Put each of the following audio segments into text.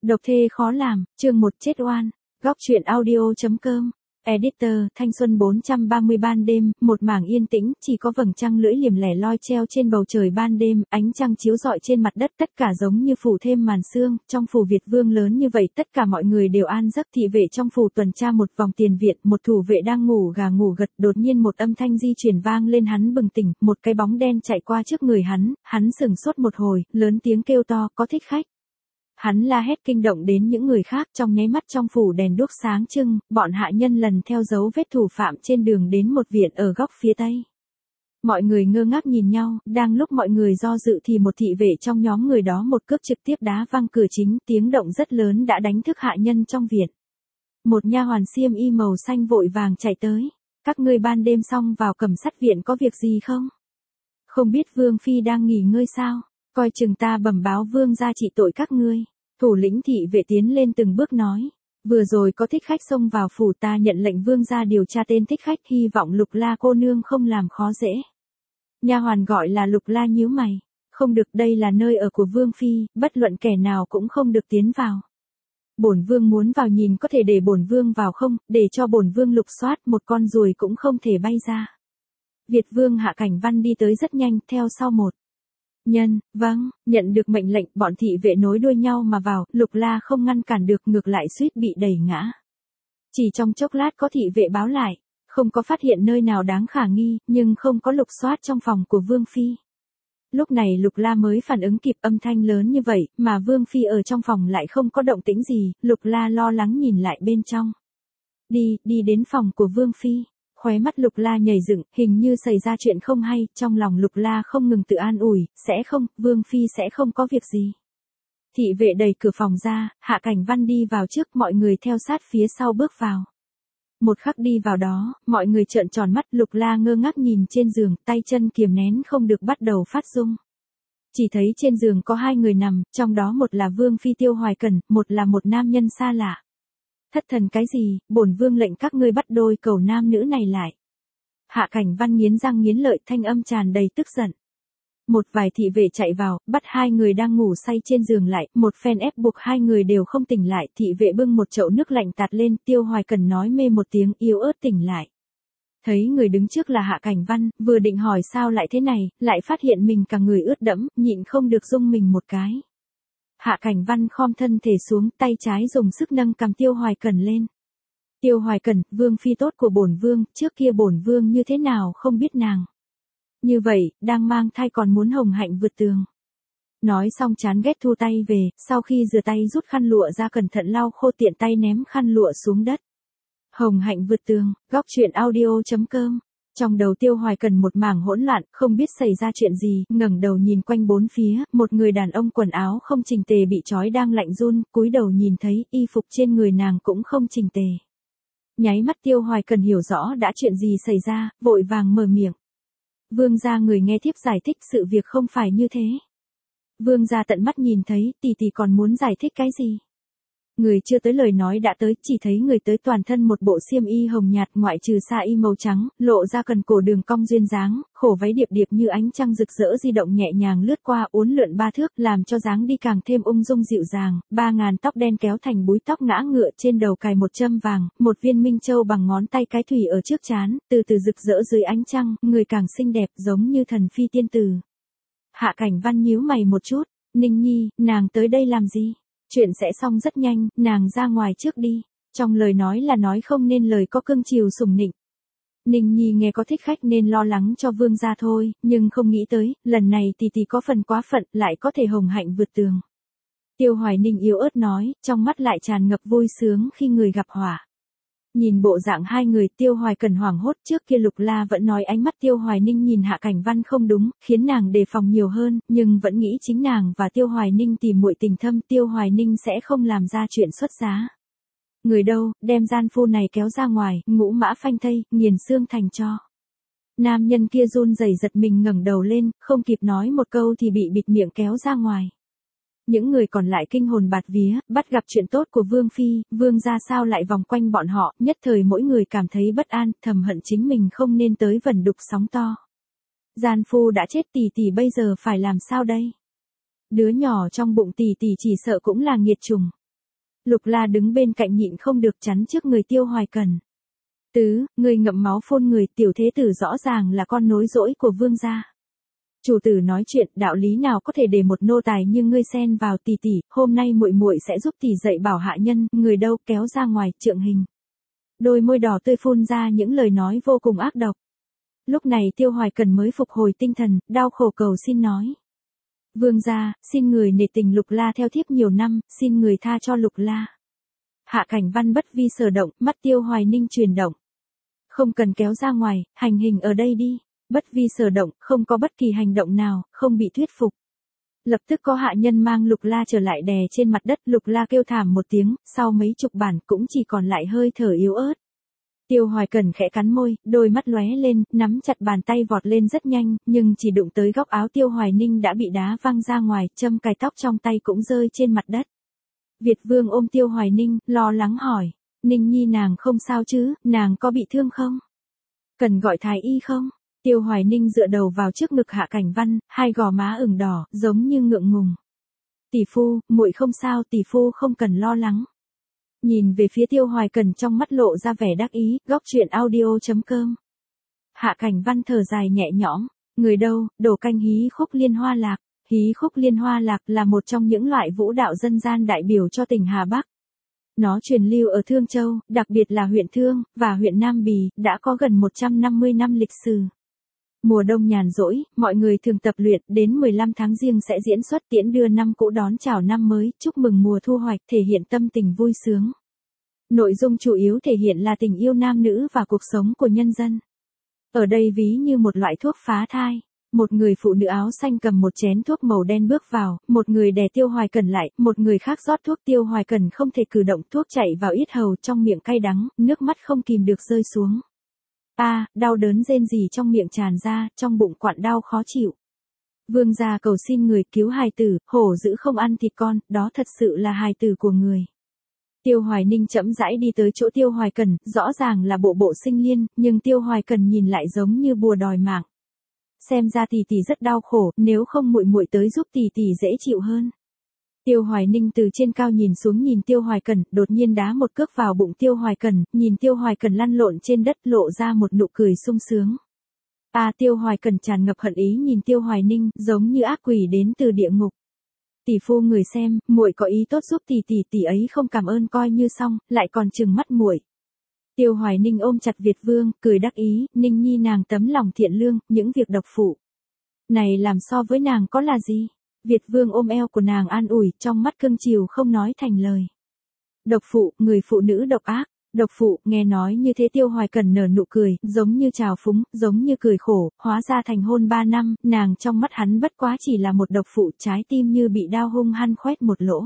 Độc thê khó làm, chương 1 chết oan. Góc truyện audio.com. Editor, thanh xuân 430 ban đêm, một mảng yên tĩnh, chỉ có vầng trăng lưỡi liềm lẻ loi treo trên bầu trời ban đêm, ánh trăng chiếu rọi trên mặt đất, tất cả giống như phủ thêm màn sương, trong phủ Việt Vương lớn như vậy, tất cả mọi người đều an giấc. Thị vệ trong phủ tuần tra một vòng tiền viện, một thủ vệ đang ngủ gà ngủ gật, đột nhiên một âm thanh di chuyển vang lên, hắn bừng tỉnh, một cái bóng đen chạy qua trước người hắn sững sốt một hồi, lớn tiếng kêu to, có thích khách. Hắn la hét kinh động đến những người khác, trong nháy mắt trong phủ đèn đuốc sáng trưng, bọn hạ nhân lần theo dấu vết thủ phạm trên đường đến một viện ở góc phía tây. Mọi người ngơ ngác nhìn nhau, đang lúc mọi người do dự thì một thị vệ trong nhóm người đó một cước trực tiếp đá văng cửa chính, tiếng động rất lớn đã đánh thức hạ nhân trong viện. Một nha hoàn xiêm y màu xanh vội vàng chạy tới, các ngươi ban đêm xong vào Cẩm Sát viện có việc gì không? Không biết Vương phi đang nghỉ ngơi sao? Coi chừng ta bẩm báo Vương gia trị tội các ngươi. Thủ lĩnh thị vệ tiến lên từng bước nói, vừa rồi có thích khách xông vào phủ, ta nhận lệnh Vương gia điều tra tên thích khách, hy vọng Lục La cô nương không làm khó dễ. Nha hoàn gọi là Lục La nhíu mày, không được, đây là nơi ở của Vương phi, bất luận kẻ nào cũng không được tiến vào. Bổn Vương muốn vào nhìn, có thể để bổn Vương vào không, để cho bổn Vương lục soát, một con ruồi cũng không thể bay ra. Việt Vương Hạ Cảnh Văn đi tới rất nhanh, theo sau một nhân, vâng, nhận được mệnh lệnh, bọn thị vệ nối đuôi nhau mà vào, Lục La không ngăn cản được, ngược lại suýt bị đẩy ngã. Chỉ trong chốc lát có thị vệ báo lại, không có phát hiện nơi nào đáng khả nghi, nhưng không có lục soát trong phòng của Vương phi. Lúc này Lục La mới phản ứng kịp, âm thanh lớn như vậy, mà Vương phi ở trong phòng lại không có động tĩnh gì, Lục La lo lắng nhìn lại bên trong. Đi đến phòng của Vương phi. Khóe mắt Lục La nhảy dựng, hình như xảy ra chuyện không hay, trong lòng Lục La không ngừng tự an ủi, sẽ không, Vương phi sẽ không có việc gì. Thị vệ đẩy cửa phòng ra, Hạ Cảnh Văn đi vào trước, mọi người theo sát phía sau bước vào. Một khắc đi vào đó, mọi người trợn tròn mắt, Lục La ngơ ngác nhìn trên giường, tay chân kiềm nén không được bắt đầu phát run. Chỉ thấy trên giường có hai người nằm, trong đó một là Vương phi Tiêu Hoài Cẩn, một là một nam nhân xa lạ. Thất thần cái gì, bổn Vương lệnh các ngươi bắt đôi cầu nam nữ này lại. Hạ Cảnh Văn nghiến răng nghiến lợi, thanh âm tràn đầy tức giận. Một vài thị vệ chạy vào, bắt hai người đang ngủ say trên giường lại, một phen ép buộc hai người đều không tỉnh lại, thị vệ bưng một chậu nước lạnh tạt lên, Tiêu Hoài Cẩn nói mê một tiếng, yếu ớt tỉnh lại. Thấy người đứng trước là Hạ Cảnh Văn, vừa định hỏi sao lại thế này, lại phát hiện mình cả người ướt đẫm, nhịn không được rung mình một cái. Hạ Cảnh Văn khom thân thể xuống, tay trái dùng sức nâng cằm Tiêu Hoài Cẩn lên. Tiêu Hoài Cẩn, Vương phi tốt của bổn Vương, trước kia bổn Vương như thế nào không biết nàng. Như vậy, đang mang thai còn muốn hồng hạnh vượt tường. Nói xong chán ghét thu tay về, sau khi rửa tay rút khăn lụa ra cẩn thận lau khô, tiện tay ném khăn lụa xuống đất. Hồng hạnh vượt tường, góc truyện audio.com. Trong đầu Tiêu Hoài Cẩn một mảng hỗn loạn, không biết xảy ra chuyện gì, ngẩng đầu nhìn quanh bốn phía, một người đàn ông quần áo không chỉnh tề bị trói đang lạnh run, cúi đầu nhìn thấy, y phục trên người nàng cũng không chỉnh tề. Nháy mắt Tiêu Hoài Cẩn hiểu rõ đã chuyện gì xảy ra, vội vàng mở miệng. Vương gia, người nghe thiếp giải thích, sự việc không phải như thế. Vương gia tận mắt nhìn thấy, tỷ còn muốn giải thích cái gì? Người chưa tới lời nói đã tới, chỉ thấy người tới toàn thân một bộ xiêm y hồng nhạt, ngoại trừ sa y màu trắng, lộ ra cần cổ đường cong duyên dáng, khổ váy điệp điệp như ánh trăng rực rỡ di động nhẹ nhàng lướt qua, uốn lượn ba thước, làm cho dáng đi càng thêm ung dung dịu dàng. 3.000 tóc đen kéo thành búi tóc ngã ngựa, trên đầu cài một châm vàng, một viên minh châu bằng ngón tay cái thủy ở trước trán, từ từ rực rỡ dưới ánh trăng, người càng xinh đẹp giống như thần phi tiên tử. Hạ Cảnh Văn nhíu mày một chút, Ninh Nhi, nàng tới đây làm gì? Chuyện sẽ xong rất nhanh, nàng ra ngoài trước đi. Trong lời nói là nói không nên lời có cưng chiều sủng nịnh. Ninh Nhi nghe có thích khách nên lo lắng cho Vương gia thôi, nhưng không nghĩ tới, lần này tỷ có phần quá phận, lại có thể hồng hạnh vượt tường. Tiêu Hoài Ninh yếu ớt nói, trong mắt lại tràn ngập vui sướng khi người gặp họa. Nhìn bộ dạng hai người, Tiêu Hoài Cẩn hoảng hốt, trước kia Lục La vẫn nói ánh mắt Tiêu Hoài Ninh nhìn Hạ Cảnh Văn không đúng, khiến nàng đề phòng nhiều hơn, nhưng vẫn nghĩ chính nàng và Tiêu Hoài Ninh tìm muội tình thâm, Tiêu Hoài Ninh sẽ không làm ra chuyện xuất giá. Người đâu, đem gian phu này kéo ra ngoài, ngũ mã phanh thây, nghiền xương thành tro. Nam nhân kia run rẩy giật mình ngẩng đầu lên, không kịp nói một câu thì bị bịt miệng kéo ra ngoài. Những người còn lại kinh hồn bạt vía, bắt gặp chuyện tốt của Vương phi, Vương gia sao lại vòng quanh bọn họ, nhất thời mỗi người cảm thấy bất an, thầm hận chính mình không nên tới vẩn đục sóng to. Gian phu đã chết, tỷ bây giờ phải làm sao đây? Đứa nhỏ trong bụng tỷ chỉ sợ cũng là nghiệt chủng. Lục La đứng bên cạnh nhịn không được chắn trước người Tiêu Hoài Cần. Tứ, người ngậm máu phun người, tiểu thế tử rõ ràng là con nối dỗi của vương gia. Chủ tử nói chuyện, đạo lý nào có thể để một nô tài như ngươi xen vào. Tỷ tỷ, hôm nay muội muội sẽ giúp tỷ dạy bảo hạ nhân, người đâu, kéo ra ngoài, trượng hình. Đôi môi đỏ tươi phun ra những lời nói vô cùng ác độc. Lúc này Tiêu Hoài Cần mới phục hồi tinh thần, đau khổ cầu xin nói. Vương gia, xin người nể tình Lục La theo thiếp nhiều năm, xin người tha cho Lục La. Hạ Cảnh Văn bất vi sở động, mắt Tiêu Hoài Ninh chuyển động. Không cần kéo ra ngoài, hành hình ở đây đi. Bất vi sở động, không có bất kỳ hành động nào, không bị thuyết phục. Lập tức có hạ nhân mang Lục La trở lại đè trên mặt đất. Lục La kêu thảm một tiếng, sau mấy chục bản cũng chỉ còn lại hơi thở yếu ớt. Tiêu Hoài Cần khẽ cắn môi, đôi mắt lóe lên, nắm chặt bàn tay vọt lên rất nhanh, nhưng chỉ đụng tới góc áo Tiêu Hoài Ninh đã bị đá văng ra ngoài, châm cài tóc trong tay cũng rơi trên mặt đất. Việt Vương ôm Tiêu Hoài Ninh, lo lắng hỏi, Ninh Nhi nàng không sao chứ, nàng có bị thương không? Cần gọi thái y không? Tiêu Hoài Ninh dựa đầu vào trước ngực Hạ Cảnh Văn, hai gò má ửng đỏ, giống như ngượng ngùng. Tỷ phu, muội không sao, tỷ phu không cần lo lắng. Nhìn về phía Tiêu Hoài Cần trong mắt lộ ra vẻ đắc ý, góc truyện audio.com. Hạ Cảnh Văn thở dài nhẹ nhõm, người đâu, đổ canh hí khúc liên hoa lạc. Hí khúc liên hoa lạc là một trong những loại vũ đạo dân gian đại biểu cho tỉnh Hà Bắc. Nó truyền lưu ở Thương Châu, đặc biệt là huyện Thương, và huyện Nam Bì, đã có gần 150 năm lịch sử. Mùa đông nhàn rỗi, mọi người thường tập luyện, đến 15 tháng Giêng sẽ diễn xuất tiễn đưa năm cũ đón chào năm mới, chúc mừng mùa thu hoạch, thể hiện tâm tình vui sướng. Nội dung chủ yếu thể hiện là tình yêu nam nữ và cuộc sống của nhân dân. Ở đây ví như một loại thuốc phá thai. Một người phụ nữ áo xanh cầm một chén thuốc màu đen bước vào, một người đè Tiêu Hoài Cần lại, một người khác rót thuốc. Tiêu Hoài Cần không thể cử động, thuốc chảy vào yết hầu, trong miệng cay đắng, nước mắt không kìm được rơi xuống. Đau đớn rên rỉ trong miệng tràn ra, trong bụng quặn đau khó chịu. Vương gia cầu xin người cứu hài tử, hổ dữ không ăn thịt con, đó thật sự là hài tử của người. Tiêu Hoài Ninh chậm rãi đi tới chỗ Tiêu Hoài Cần, rõ ràng là bộ sinh liên, nhưng Tiêu Hoài Cần nhìn lại giống như bùa đòi mạng. Xem ra tỷ tỷ rất đau khổ, nếu không muội muội tới giúp tỷ tỷ dễ chịu hơn. Tiêu Hoài Ninh từ trên cao nhìn xuống nhìn Tiêu Hoài Cần, đột nhiên đá một cước vào bụng Tiêu Hoài Cần, nhìn Tiêu Hoài Cần lăn lộn trên đất lộ ra một nụ cười sung sướng. Tiêu Hoài Cần tràn ngập hận ý nhìn Tiêu Hoài Ninh, giống như ác quỷ đến từ địa ngục. Tỷ phu người xem, muội có ý tốt giúp tỷ ấy không cảm ơn coi như xong, lại còn trừng mắt muội. Tiêu Hoài Ninh ôm chặt Việt Vương, cười đắc ý, Ninh Nhi nàng tấm lòng thiện lương, những việc độc phụ này làm so với nàng có là gì? Việt Vương ôm eo của nàng an ủi, trong mắt cưng chiều không nói thành lời. Độc phụ, người phụ nữ độc ác. Độc phụ, nghe nói như thế Tiêu Hoài Cần nở nụ cười, giống như trào phúng, giống như cười khổ, hóa ra thành hôn 3 năm, nàng trong mắt hắn bất quá chỉ là một độc phụ, trái tim như bị đao hung hăng khoét một lỗ.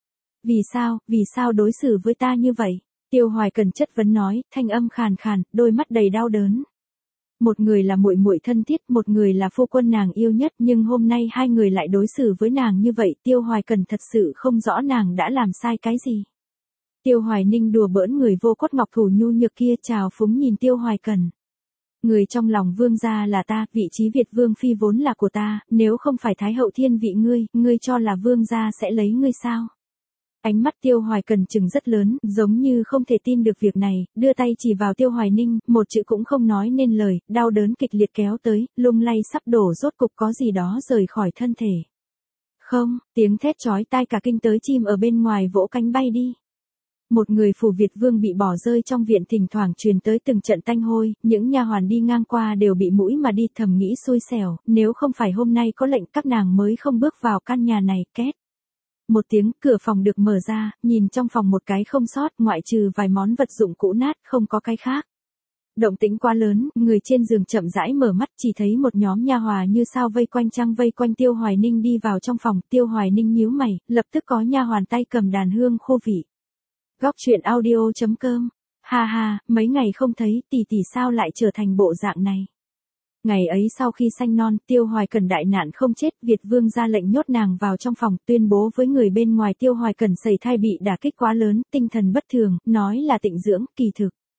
Vì sao đối xử với ta như vậy? Tiêu Hoài Cần chất vấn nói, thanh âm khàn khàn, đôi mắt đầy đau đớn. Một người là muội muội thân thiết, một người là phu quân nàng yêu nhất, nhưng hôm nay hai người lại đối xử với nàng như vậy, Tiêu Hoài Cần thật sự không rõ nàng đã làm sai cái gì. Tiêu Hoài Ninh đùa bỡn người vô cốt ngọc thủ nhu nhược kia, trào phúng nhìn Tiêu Hoài Cần. Người trong lòng vương gia là ta, vị trí Việt Vương phi vốn là của ta, nếu không phải Thái hậu thiên vị ngươi cho là vương gia sẽ lấy ngươi sao? Ánh mắt Tiêu Hoài Cần trừng rất lớn, giống như không thể tin được việc này, đưa tay chỉ vào Tiêu Hoài Ninh, một chữ cũng không nói nên lời, đau đớn kịch liệt kéo tới, lung lay sắp đổ, rốt cục có gì đó rời khỏi thân thể. Không, tiếng thét chói tai cả kinh tới chim ở bên ngoài vỗ cánh bay đi. Một người phủ Việt Vương bị bỏ rơi trong viện, thỉnh thoảng truyền tới từng trận tanh hôi, những nha hoàn đi ngang qua đều bị mũi mà đi, thầm nghĩ xui xẻo, nếu không phải hôm nay có lệnh các nàng mới không bước vào căn nhà này. Két. Một tiếng, cửa phòng được mở ra, nhìn trong phòng một cái không sót, ngoại trừ vài món vật dụng cũ nát, không có cái khác. Động tĩnh quá lớn, người trên giường chậm rãi mở mắt, chỉ thấy một nhóm nha hòa như sao vây quanh Tiêu Hoài Ninh đi vào trong phòng. Tiêu Hoài Ninh nhíu mày, lập tức có nha hoàn tay cầm đàn hương khô vị. Góc truyện audio.com. Ha, mấy ngày không thấy, tỷ sao lại trở thành bộ dạng này. Ngày ấy sau khi sanh non, Tiêu Hoài Cần đại nạn không chết, Việt Vương ra lệnh nhốt nàng vào trong phòng, tuyên bố với người bên ngoài Tiêu Hoài Cần sẩy thai bị đả kích quá lớn, tinh thần bất thường, nói là tịnh dưỡng, kỳ thực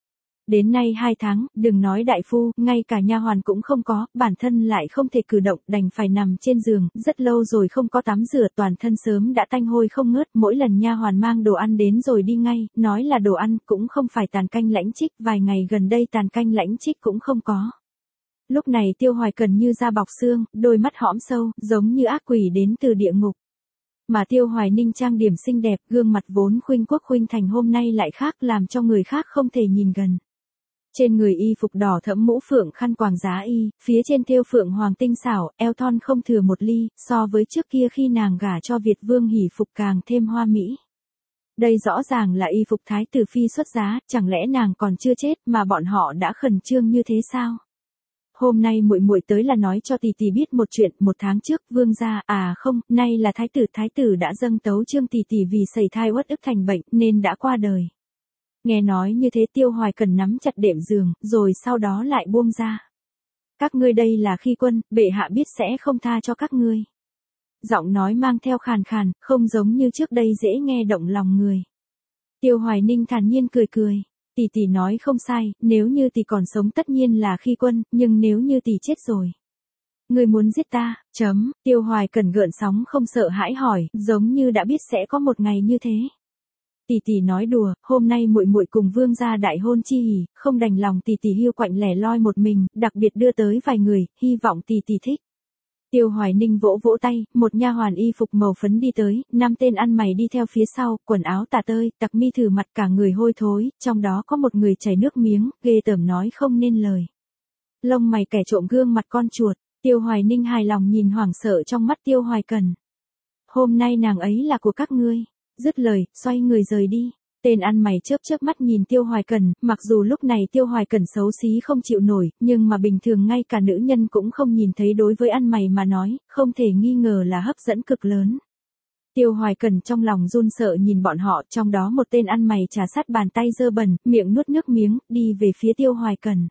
Đến nay 2 tháng, đừng nói đại phu, ngay cả nha hoàn cũng không có, bản thân lại không thể cử động, đành phải nằm trên giường, rất lâu rồi không có tắm rửa, toàn thân sớm đã tanh hôi không ngớt, mỗi lần nha hoàn mang đồ ăn đến rồi đi ngay, nói là đồ ăn, cũng không phải tàn canh lãnh chích, vài ngày gần đây tàn canh lãnh chích cũng không có. Lúc này Tiêu Hoài Cần như da bọc xương, đôi mắt hõm sâu, giống như ác quỷ đến từ địa ngục. Mà Tiêu Hoài Ninh trang điểm xinh đẹp, gương mặt vốn khuynh quốc khuynh thành hôm nay lại khác, làm cho người khác không thể nhìn gần. Trên người y phục đỏ thẫm, mũ phượng, khăn quàng giá y, phía trên thêu phượng hoàng tinh xảo, eo thon không thừa một ly, so với trước kia khi nàng gả cho Việt Vương Hỷ phục càng thêm hoa mỹ. Đây rõ ràng là y phục thái tử phi xuất giá, chẳng lẽ nàng còn chưa chết mà bọn họ đã khẩn trương như thế sao? Hôm nay muội muội tới là nói cho tỷ tỷ biết một chuyện, 1 tháng trước, Vương gia, không, nay là thái tử đã dâng tấu chương tỷ tỷ vì sẩy thai uất ức thành bệnh nên đã qua đời. Nghe nói như thế Tiêu Hoài Cần nắm chặt đệm giường, rồi sau đó lại buông ra. Các ngươi đây là khi quân, bệ hạ biết sẽ không tha cho các ngươi. Giọng nói mang theo khàn khàn, không giống như trước đây dễ nghe động lòng người. Tiêu Hoài Ninh thản nhiên cười cười. Tỷ tỷ nói không sai, nếu như tỷ còn sống tất nhiên là khi quân, nhưng nếu như tỷ chết rồi. Ngươi muốn giết ta, Tiêu Hoài Cần gợn sóng không sợ hãi hỏi, giống như đã biết sẽ có một ngày như thế. Tỷ tỷ nói đùa, hôm nay muội muội cùng Vương gia đại hôn chi hỉ, không đành lòng tỷ tỷ hiu quạnh lẻ loi một mình, đặc biệt đưa tới vài người, hy vọng tỷ tỷ thích. Tiêu Hoài Ninh vỗ vỗ tay, một nha hoàn y phục màu phấn đi tới, 5 tên ăn mày đi theo phía sau, quần áo tả tơi, tặc mi thử mặt cả người hôi thối, trong đó có một người chảy nước miếng, ghê tởm nói không nên lời. Lông mày kẻ trộm gương mặt con chuột, Tiêu Hoài Ninh hài lòng nhìn hoảng sợ trong mắt Tiêu Hoài Cần. Hôm nay nàng ấy là của các ngươi. Dứt lời, xoay người rời đi. Tên ăn mày chớp mắt nhìn Tiêu Hoài Cần, mặc dù lúc này Tiêu Hoài Cần xấu xí không chịu nổi, nhưng mà bình thường ngay cả nữ nhân cũng không nhìn thấy, đối với ăn mày mà nói, không thể nghi ngờ là hấp dẫn cực lớn. Tiêu Hoài Cần trong lòng run sợ nhìn bọn họ, trong đó một tên ăn mày trà sát bàn tay dơ bẩn, miệng nuốt nước miếng, đi về phía Tiêu Hoài Cần.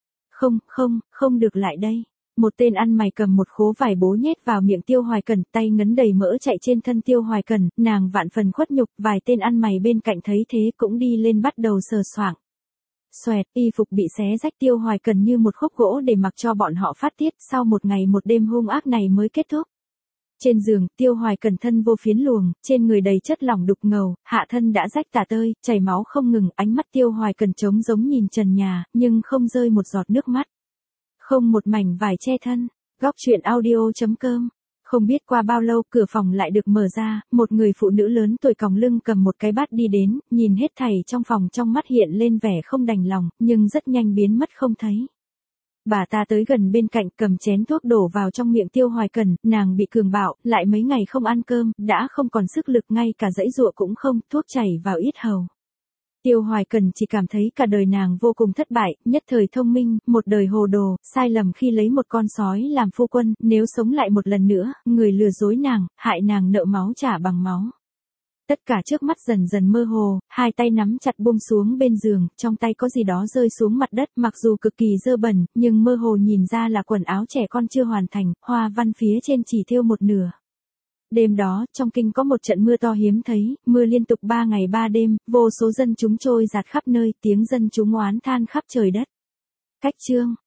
Không được lại đây. Một tên ăn mày cầm một khố vải bố nhét vào miệng Tiêu Hoài Cần, tay ngấn đầy mỡ chạy trên thân Tiêu Hoài Cần, nàng vạn phần khuất nhục, vài tên ăn mày bên cạnh thấy thế cũng đi lên bắt đầu sờ soạng. Xoẹt, y phục bị xé rách, Tiêu Hoài Cần như một khúc gỗ để mặc cho bọn họ phát tiết, sau một ngày một đêm hung ác này mới kết thúc. Trên giường, Tiêu Hoài Cần thân vô phiến luồng, trên người đầy chất lỏng đục ngầu, hạ thân đã rách tả tơi, chảy máu không ngừng, ánh mắt Tiêu Hoài Cần trống giống nhìn trần nhà, nhưng không rơi một giọt nước mắt. Không một mảnh vải che thân. Góc truyện audio.com. Không biết qua bao lâu cửa phòng lại được mở ra, một người phụ nữ lớn tuổi còng lưng cầm một cái bát đi đến, nhìn hết thảy trong phòng, trong mắt hiện lên vẻ không đành lòng, nhưng rất nhanh biến mất không thấy. Bà ta tới gần bên cạnh, cầm chén thuốc đổ vào trong miệng Tiêu Hoài Cần, nàng bị cường bạo, lại mấy ngày không ăn cơm, đã không còn sức lực, ngay cả giãy giụa cũng không, thuốc chảy vào yết hầu. Tiêu Hoài Cần chỉ cảm thấy cả đời nàng vô cùng thất bại, nhất thời thông minh, một đời hồ đồ, sai lầm khi lấy một con sói làm phu quân, nếu sống lại một lần nữa, người lừa dối nàng, hại nàng nợ máu trả bằng máu. Tất cả trước mắt dần dần mơ hồ, hai tay nắm chặt buông xuống bên giường, trong tay có gì đó rơi xuống mặt đất, mặc dù cực kỳ dơ bẩn, nhưng mơ hồ nhìn ra là quần áo trẻ con chưa hoàn thành, hoa văn phía trên chỉ thêu một nửa. Đêm đó, trong kinh có một trận mưa to hiếm thấy, mưa liên tục 3 ngày 3 đêm, vô số dân chúng trôi dạt khắp nơi, tiếng dân chúng oán than khắp trời đất. Cách chương